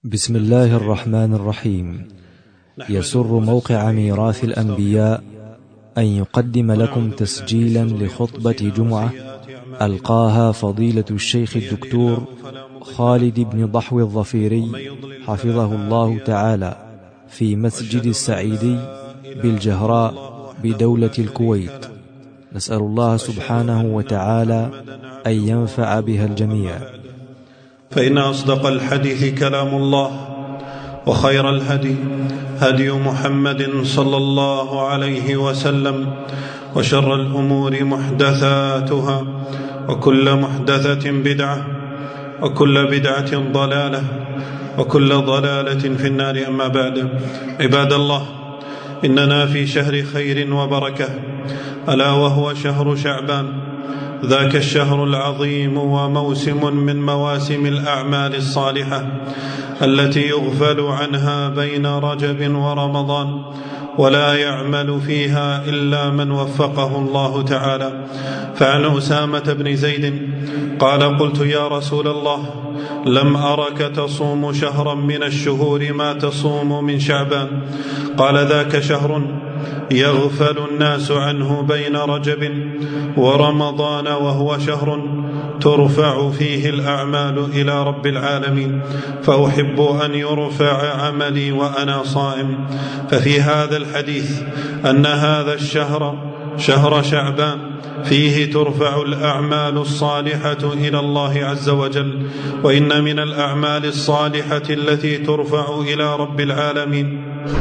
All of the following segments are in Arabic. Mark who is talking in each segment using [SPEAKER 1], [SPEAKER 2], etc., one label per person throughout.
[SPEAKER 1] بسم الله الرحمن الرحيم. يسر موقع ميراث الأنبياء أن يقدم لكم تسجيلا لخطبة جمعة ألقاها فضيلة الشيخ الدكتور خالد بن ضحو الظفيري حفظه الله تعالى في مسجد السعيدي بالجهراء بدولة الكويت. نسأل الله سبحانه وتعالى أن ينفع بها الجميع.
[SPEAKER 2] فإن أصدق الحديث كلام الله، وخير الهدي هدي محمد صلى الله عليه وسلم، وشر الأمور محدثاتها، وكل محدثة بدعة، وكل بدعة ضلالة، وكل ضلالة في النار. أما بعد، عباد الله، إننا في شهر خير وبركة، ألا وهو شهر شعبان، ذاك الشهر العظيم وموسم من مواسم الأعمال الصالحة التي يغفل عنها بين رجب ورمضان، ولا يعمل فيها إلا من وفقه الله تعالى. فعن أسامة بن زيد قال: قلت يا رسول الله، لم أرك تصوم شهرا من الشهور ما تصوم من شعبان. قال: ذاك شهر يغفل الناس عنه بين رجب ورمضان، وهو شهر ترفع فيه الأعمال إلى رب العالمين، فأحب أن يرفع عملي وأنا صائم. ففي هذا الحديث أن هذا الشهر شهر شعبان فيه ترفع الأعمال الصالحة إلى الله عز وجل. وإن من الأعمال الصالحة التي ترفع إلى رب العالمين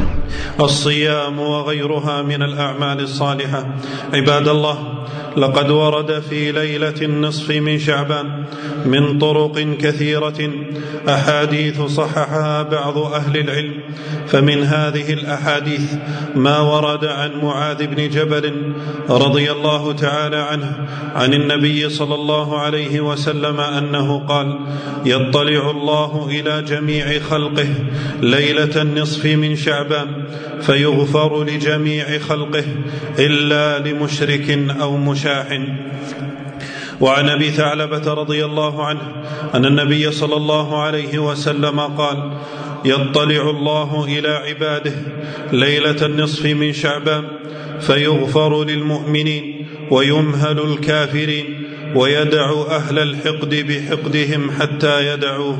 [SPEAKER 2] الصيام وغيرها من الأعمال الصالحة. عباد الله، لقد ورد في ليلة النصف من شعبان من طرق كثيرة أحاديث صححها بعض أهل العلم. فمن هذه الأحاديث ما ورد عن معاذ بن جبل رضي الله تعالى عنه عن النبي صلى الله عليه وسلم أنه قال: يطلع الله إلى جميع خلقه ليلة النصف من شعبان فيغفر لجميع خلقه إلا لمشرك أو مشاح. وعن أبي ثعلبة رضي الله عنه أن النبي صلى الله عليه وسلم قال: يطلع الله إلى عباده ليلة النصف من شعبان فيغفر للمؤمنين ويمهل الكافرين ويدع أهل الحقد بحقدهم حتى يدعوه.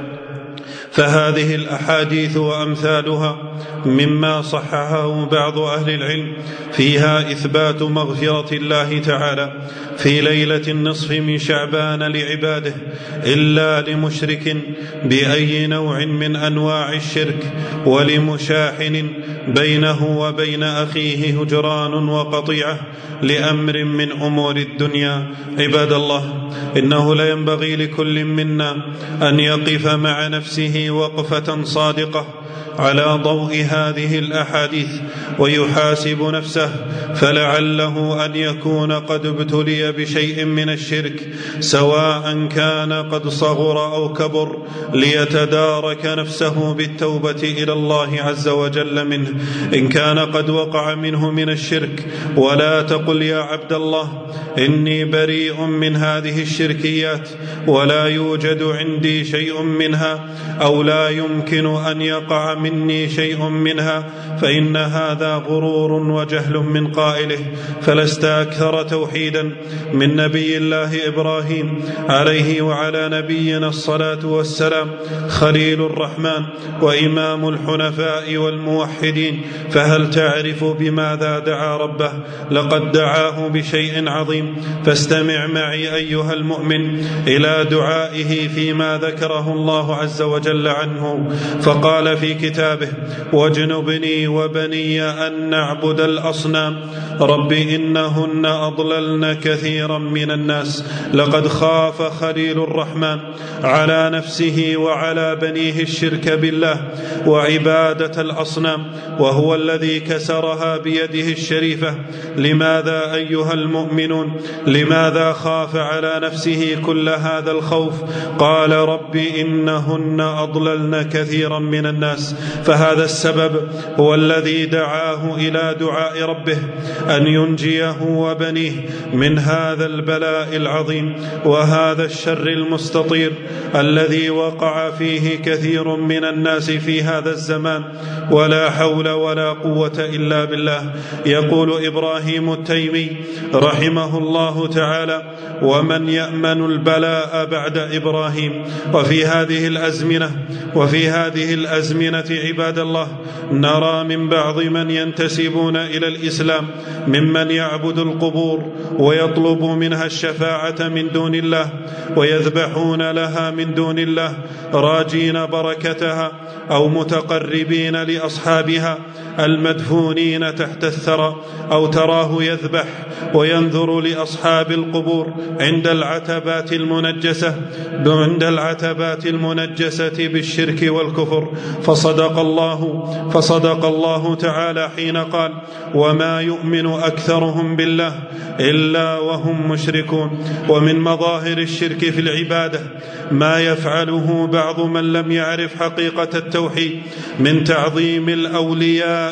[SPEAKER 2] فهذه الأحاديث وأمثالها مما صححه بعض أهل العلم فيها إثبات مغفرة الله تعالى في ليلة النصف من شعبان لعباده إلا لمشرك بأي نوع من أنواع الشرك، ولمشاحن بينه وبين أخيه هجران وقطيعة لأمر من أمور الدنيا. عباد الله، إنه لا ينبغي لكل منا أن يقف مع نفسه وقفة صادقة على ضوء هذه الأحاديث ويحاسب نفسه، فلعله أن يكون قد ابتلي بشيء من الشرك سواء كان قد صغر أو كبر، ليتدارك نفسه بالتوبة إلى الله عز وجل منه إن كان قد وقع منه من الشرك. ولا تقل يا عبد الله إني بريء من هذه الشركيات ولا يوجد عندي شيء منها، أو لا يمكن أن يقع مني شيء منها، فإن هذا غرور وجهل من قائله. فلست أكثر توحيدا من نبي الله إبراهيم عليه وعلى نبينا الصلاة والسلام، خليل الرحمن وإمام الحنفاء والموحدين. فهل تعرف بماذا دعا ربه؟ لقد دعاه بشيء عظيم. فاستمع معي أيها المؤمن إلى دعائه فيما ذكره الله عز وجل عنه، فقال في كتابه: واجنبني وبني أن نعبد الأصنام رب إنهن أضللن كثيرا من الناس. لقد خاف خليل الرحمن على نفسه وعلى بنيه الشرك بالله وعبادة الأصنام، وهو الذي كسرها بيده الشريفة. لماذا أيها المؤمنون؟ لماذا خاف على نفسه كل هذا الخوف؟ قال: رب إنهن أضللن كثيرا من الناس. فهذا السبب هو الذي دعاه إلى دعاء ربه أن ينجيه وبنيه من هذا البلاء العظيم وهذا الشر المستطير الذي وقع فيه كثير من الناس في هذا الزمان، ولا حول ولا قوة إلا بالله. يقول إبراهيم التيمي رحمه الله تعالى: ومن يأمن البلاء بعد إبراهيم؟ وفي هذه الأزمنة عباد الله نرى من بعض من ينتسبون إلى الإسلام ممن يعبد القبور ويطلب منها الشفاعة من دون الله ويذبحون لها من دون الله راجين بركتها، أو متقربين لأصحابها المدفونين تحت الثرى، أو تراه يذبح وينذر لأصحاب القبور عند العتبات المنجسة بالشرك والكفر. فصدق الله تعالى حين قال: وما يؤمن أكثرهم بالله إلا وهم مشركون. ومن مظاهر الشرك في العبادة ما يفعله بعض من لم يعرف حقيقة التوحيد من تعظيم الأولياء،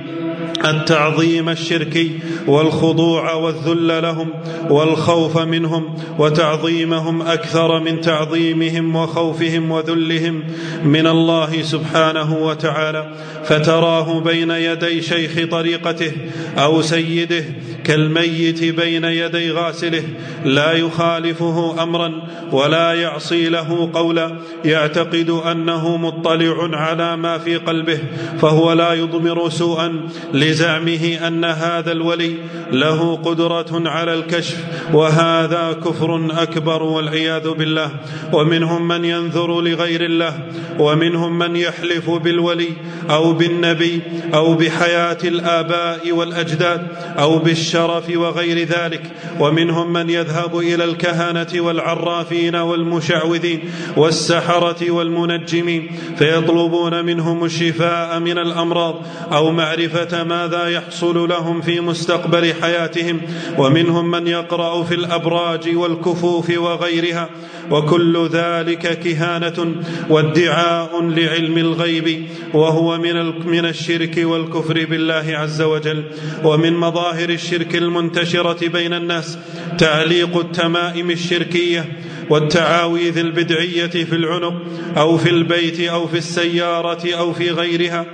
[SPEAKER 2] التعظيم الشركي والخضوع والذل لهم والخوف منهم وتعظيمهم أكثر من تعظيمهم وخوفهم وذلهم من الله سبحانه وتعالى، فتراه بين يدي شيخ طريقته أو سيده كالميت بين يدي غاسله، لا يخالفه أمرا ولا يعصي له قولا، يعتقد أنه مطلع على ما في قلبه، فهو لا يضمر سوءا لزعمه أن هذا الولي له قدرة على الكشف، وهذا كفر أكبر والعياذ بالله. ومنهم من ينذر لغير الله، ومنهم من يحلف بالولي أو بالنبي أو بحياة الآباء والأجداد أو بالشرف وغير ذلك، ومنهم من يذهب إلى الكهنة والعرافين والمشعوذين والسحرة والمنجمين فيطلبون منهم الشفاء من الأمراض أو معرفة ماذا يحصل لهم في مستقبل حياتهم، ومنهم من يقرأ في الأبراج والكفوف وغيرها، وكل ذلك كهانة وادعاء لعلم الغيب، وهو من الشرك والكفر بالله عز وجل. ومن مظاهر الشرك المنتشرة بين الناس تعليق التمائم الشركية والتعاويذ البدعية في العنق أو في البيت أو في السيارة أو في غيرها،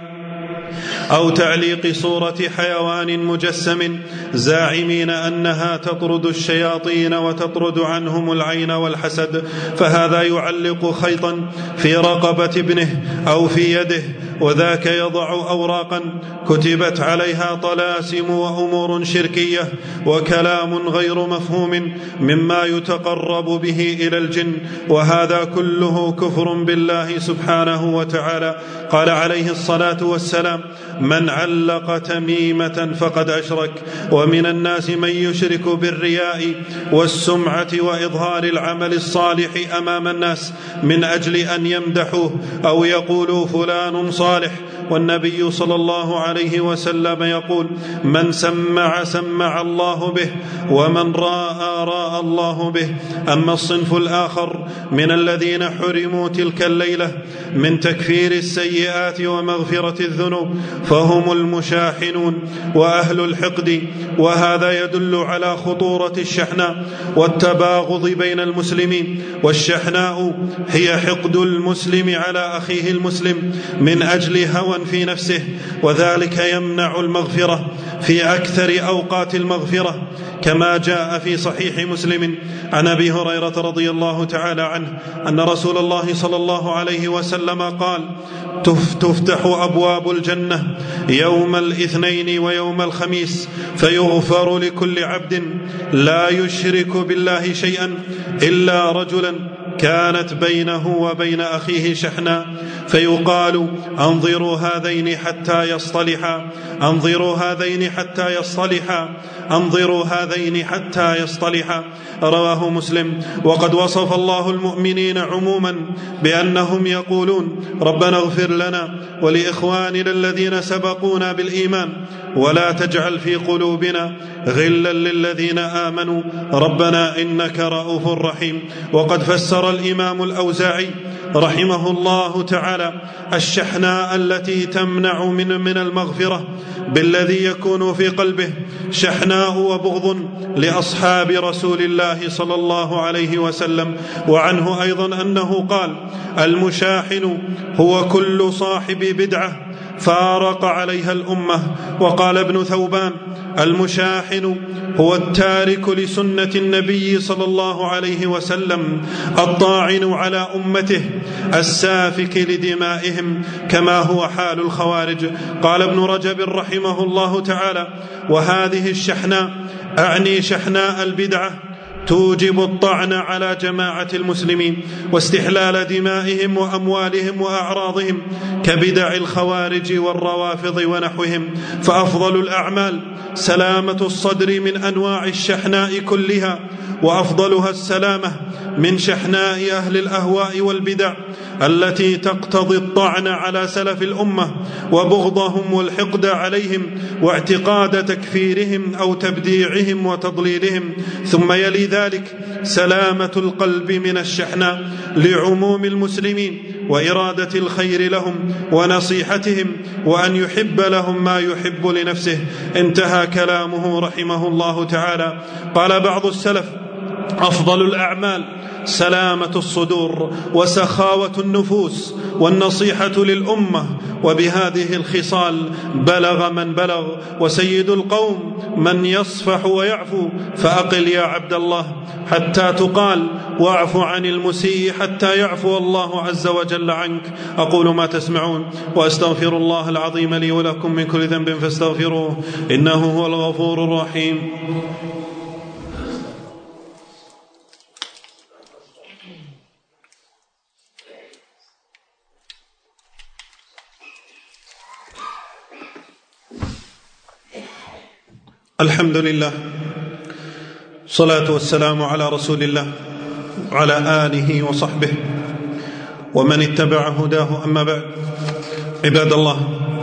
[SPEAKER 2] أو تعليق صورة حيوان مجسم زاعمين أنها تطرد الشياطين وتطرد عنهم العين والحسد، فهذا يعلق خيطا في رقبة ابنه أو في يده، وذاك يضع أوراقا كتبت عليها طلاسم وأمور شركية وكلام غير مفهوم مما يتقرب به إلى الجن، وهذا كله كفر بالله سبحانه وتعالى. قال عليه الصلاة والسلام: من علق تميمة فقد أشرك. ومن الناس من يشرك بالرياء والسمعة وإظهار العمل الصالح أمام الناس من أجل أن يمدحوه أو يقولوا فلان صالح، والنبي صلى الله عليه وسلم يقول: من سمع الله به، ومن راى الله به. أما الصنف الآخر من الذين حرموا تلك الليلة من تكفير السيئات ومغفرة الذنوب فهم المشاحنون وأهل الحقد، وهذا يدل على خطورة الشحناء والتباغض بين المسلمين. والشحناء هي حقد المسلم على أخيه المسلم من أجل هوى في نفسه، وذلك يمنع المغفرة في أكثر أوقات المغفرة، كما جاء في صحيح مسلم عن أبي هريرة رضي الله تعالى عنه أن رسول الله صلى الله عليه وسلم قال: تفتح أبواب الجنة يوم الاثنين ويوم الخميس فيغفر لكل عبد لا يشرك بالله شيئا إلا رجلا كانت بينه وبين أخيه شحناء، فيقال: انظروا هذين حتى يصطلحا، انظروا هذين حتى يصطلحا، انظروا هذين حتى يصطلحا. رواه مسلم. وقد وصف الله المؤمنين عموما بأنهم يقولون: ربنا اغفر لنا ولإخواننا الذين سبقونا بالإيمان ولا تجعل في قلوبنا غلا للذين آمنوا ربنا إنك رؤوف رحيم. وقد فسر الإمام الأوزاعي رحمه الله تعالى الشحناء التي تمنع من المغفرة بالذي يكون في قلبه شحناء وبغض لأصحاب رسول الله صلى الله عليه وسلم. وعنه أيضا أنه قال: المشاحن هو كل صاحب بدعة فارق عليها الأمة. وقال ابن ثوبان: المشاحن هو التارك لسنة النبي صلى الله عليه وسلم الطاعن على أمته السافك لدمائهم كما هو حال الخوارج. قال ابن رجب رحمه الله تعالى: وهذه الشحناء أعني شحناء البدعة توجب الطعن على جماعة المسلمين واستحلال دمائهم وأموالهم وأعراضهم كبدع الخوارج والروافض ونحوهم. فأفضل الأعمال سلامة الصدر من أنواع الشحناء كلها، وأفضلها السلامة من شحناء أهل الأهواء والبدع التي تقتضي الطعن على سلف الأمة وبغضهم والحقد عليهم واعتقاد تكفيرهم أو تبديعهم وتضليلهم. ثم يلي ذلك سلامة القلب من الشحناء لعموم المسلمين وإرادة الخير لهم ونصيحتهم وأن يحب لهم ما يحب لنفسه. انتهى كلامه رحمه الله تعالى. قال بعض السلف: أفضل الأعمال سلامة الصدور وسخاوة النفوس والنصيحة للأمة، وبهذه الخصال بلغ من بلغ، وسيد القوم من يصفح ويعفو. فأقل يا عبد الله حتى تقال، واعف عن المسيء حتى يعفو الله عز وجل عنك. أقول ما تسمعون وأستغفر الله العظيم لي ولكم من كل ذنب فاستغفروه إنه هو الغفور الرحيم. الحمد لله، الصلاة والسلام على رسول الله وعلى آله وصحبه ومن اتبع هداه. أما بعد، عباد الله،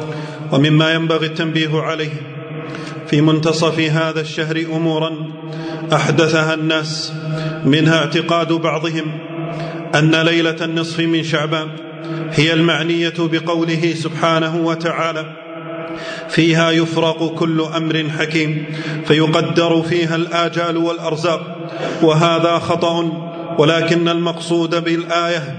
[SPEAKER 2] ومما ينبغي التنبيه عليه في منتصف هذا الشهر أمورا أحدثها الناس، منها اعتقاد بعضهم أن ليلة النصف من شعبان هي المعنية بقوله سبحانه وتعالى: فيها يفرق كل أمر حكيم، فيقدر فيها الآجال والأرزاق. وهذا خطأ، ولكن المقصود بالآية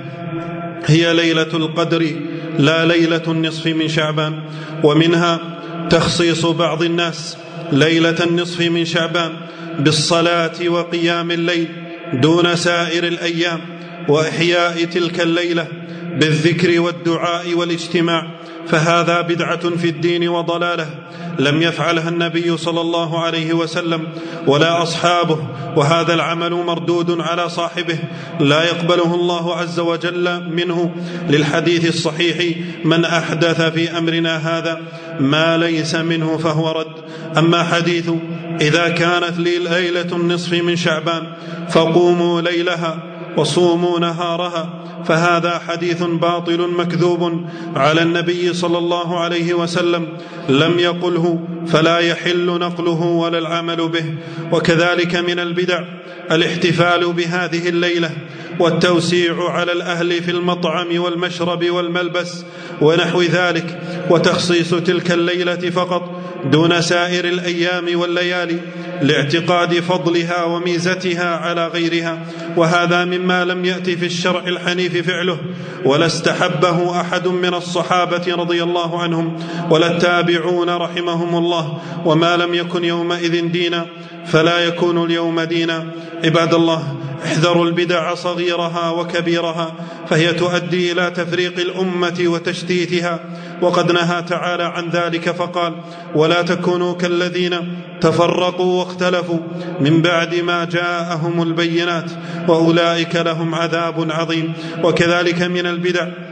[SPEAKER 2] هي ليلة القدر لا ليلة النصف من شعبان. ومنها تخصيص بعض الناس ليلة النصف من شعبان بالصلاة وقيام الليل دون سائر الأيام، وإحياء تلك الليلة بالذكر والدعاء والاجتماع، فهذا بدعة في الدين وضلالة لم يفعلها النبي صلى الله عليه وسلم ولا أصحابه، وهذا العمل مردود على صاحبه لا يقبله الله عز وجل منه، للحديث الصحيح: من أحدث في أمرنا هذا ما ليس منه فهو رد. أما حديث إذا كانت لي ليلة النصف من شعبان فقوموا ليلها وصوموا نهارها، فهذا حديث باطل مكذوب على النبي صلى الله عليه وسلم، لم يقله فلا يحل نقله ولا العمل به. وكذلك من البدع الاحتفال بهذه الليلة والتوسيع على الأهل في المطعم والمشرب والملبس ونحو ذلك، وتخصيص تلك الليلة فقط دون سائر الأيام والليالي لاعتقاد فضلها وميزتها على غيرها. وهذا مما لم يأتي في الشرع الحنيف فعله، ولا استحبه أحد من الصحابة رضي الله عنهم ولا التابعون رحمهم الله. وما لم يكن يومئذ دينا فلا يكون اليوم دينا. عباد الله، احذروا البدع صغيرها وكبيرها، فهي تؤدي إلى تفريق الأمة وتشتيتها، وقد نهى تعالى عن ذلك فقال: ولا تكونوا كالذين تفرقوا واختلفوا من بعد ما جاءهم البينات وأولئك لهم عذاب عظيم. وكذلك من البدع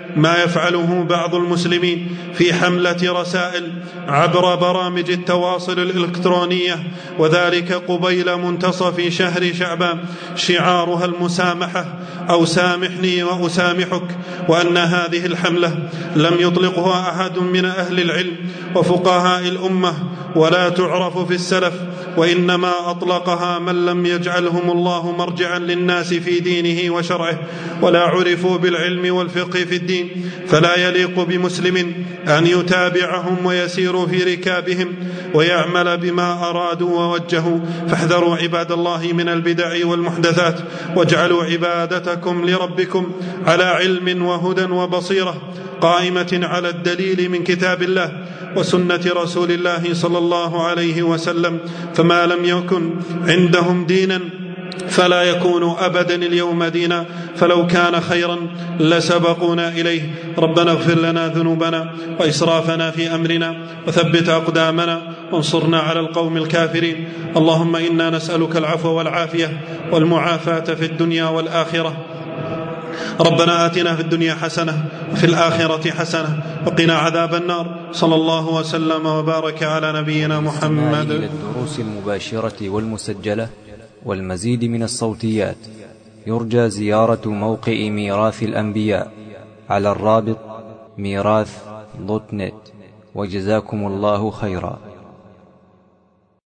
[SPEAKER 2] ما يفعله بعض المسلمين في حملة رسائل عبر برامج التواصل الإلكترونية، وذلك قبيل منتصف شهر شعبان، شعارها المسامحة أو سامحني وأسامحك، وأن هذه الحملة لم يطلقها أحد من أهل العلم وفقهاء الأمة ولا تعرف في السلف، وإنما أطلقها من لم يجعلهم الله مرجعا للناس في دينه وشرعه ولا عرفوا بالعلم والفقه في الدين، فلا يليق بمسلم أن يتابعهم ويسير في ركابهم ويعمل بما أرادوا ووجهوا. فاحذروا عباد الله من البدع والمحدثات، واجعلوا عبادتكم لربكم على علم وهدى وبصيرة قائمة على الدليل من كتاب الله وسنة رسول الله صلى الله عليه وسلم، فما لم يكن عندهم دينا فلا يكون أبدا اليوم دينا، فلو كان خيرا لسبقونا إليه. ربنا اغفر لنا ذنوبنا وإسرافنا في أمرنا وثبت أقدامنا وانصرنا على القوم الكافرين. اللهم إنا نسألك العفو والعافية والمعافاة في الدنيا والآخرة. ربنا آتنا في الدنيا حسنة وفي الآخرة حسنة وقنا عذاب النار. صلى الله وسلم وبارك على نبينا محمد.
[SPEAKER 1] إلى الدروس المباشرة والمسجلة والمزيد من الصوتيات يرجى زيارة موقع ميراث الأنبياء على الرابط ميراث.net. وجزاكم الله خيرا.